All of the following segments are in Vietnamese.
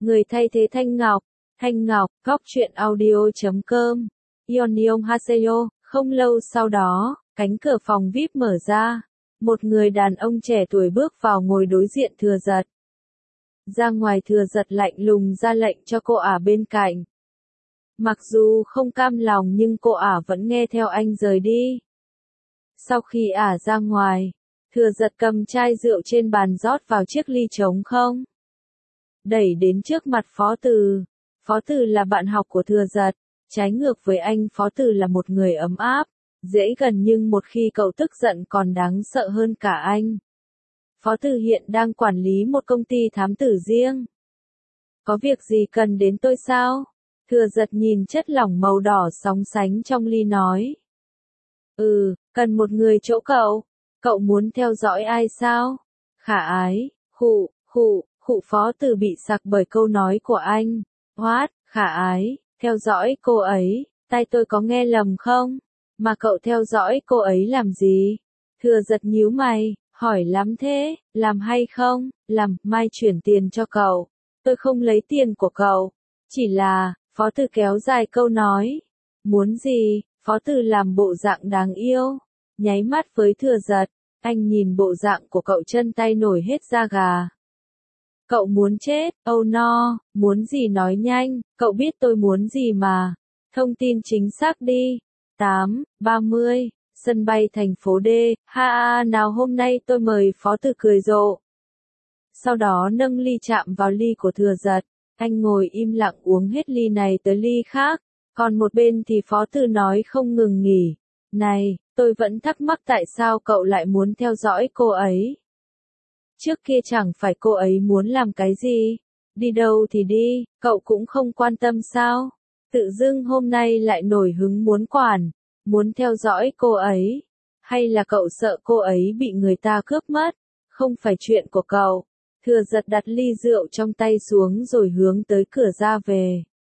Người thay thế Thanh Ngọc, góc truyện audio.com. Annyeonghaseyo. Không lâu sau đó, cánh cửa phòng VIP mở ra. Một người đàn ông trẻ tuổi bước vào ngồi đối diện Thừa Giật. Ra ngoài Thừa Giật lạnh lùng ra lệnh cho cô ả bên cạnh. Mặc dù không cam lòng nhưng cô ả vẫn nghe theo anh rời đi. Sau khi ả ra ngoài, Thừa Giật cầm chai rượu trên bàn rót vào chiếc ly trống không. Đẩy đến trước mặt Phó Từ. Phó Từ là bạn học của Thừa Giật. Trái ngược với anh, Phó Từ là một người ấm áp, dễ gần nhưng một khi cậu tức giận còn đáng sợ hơn cả anh. Phó Từ hiện đang quản lý một công ty thám tử riêng. Có việc gì cần đến tôi sao? Thừa Giật nhìn chất lỏng màu đỏ sóng sánh trong ly nói. Cần một người chỗ cậu. Cậu muốn theo dõi ai sao? Khả Ái, khụ Phó Từ bị sặc bởi câu nói của anh. What, Khả Ái, theo dõi cô ấy, tai tôi có nghe lầm không? Mà cậu theo dõi cô ấy làm gì? Thừa Giật nhíu mày, hỏi lắm thế, làm hay không? Làm, mai chuyển tiền cho cậu. Tôi không lấy tiền của cậu. Chỉ là, Phó Từ kéo dài câu nói. Muốn gì? Phó Từ làm bộ dạng đáng yêu. Nháy mắt với Thừa Giật, anh nhìn bộ dạng của cậu chân tay nổi hết da gà. Cậu muốn chết, oh no, muốn gì nói nhanh, cậu biết tôi muốn gì mà. Thông tin chính xác đi. 8:30, sân bay thành phố D, nào hôm nay tôi mời Phó Từ cười rộ. Sau đó nâng ly chạm vào ly của Thừa Giật, anh ngồi im lặng uống hết ly này tới ly khác, còn một bên thì Phó Từ nói không ngừng nghỉ. Này, tôi vẫn thắc mắc tại sao cậu lại muốn theo dõi cô ấy. Trước kia chẳng phải cô ấy muốn làm cái gì, đi đâu thì đi, cậu cũng không quan tâm sao? Tự dưng hôm nay lại nổi hứng muốn quản, muốn theo dõi cô ấy. Hay là cậu sợ cô ấy bị người ta cướp mất? Không phải chuyện của cậu. Thừa Giật đặt ly rượu trong tay xuống rồi hướng tới cửa ra về.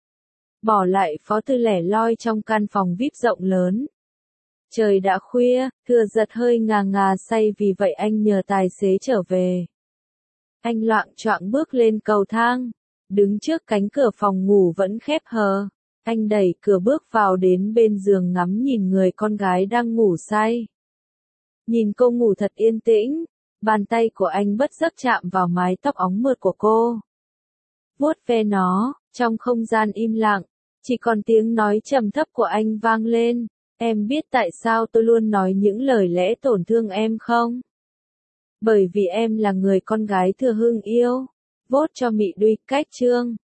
Bỏ lại Phó Từ lẻ loi trong căn phòng VIP rộng lớn. Trời đã khuya, Thừa Giật hơi ngà say vì vậy anh nhờ tài xế trở về. Anh loạng choạng bước lên cầu thang, đứng trước cánh cửa phòng ngủ vẫn khép hờ. Anh đẩy cửa bước vào đến bên giường ngắm nhìn người con gái đang ngủ say. Nhìn cô ngủ thật yên tĩnh, bàn tay của anh bất giấc chạm vào mái tóc óng mượt của cô. Vuốt ve nó, trong không gian im lặng, chỉ còn tiếng nói trầm thấp của anh vang lên. Em biết tại sao tôi luôn nói những lời lẽ tổn thương em không? Bởi vì em là người con gái Thừa Hưng yêu. Vote cho Mị Đuôi cách chương.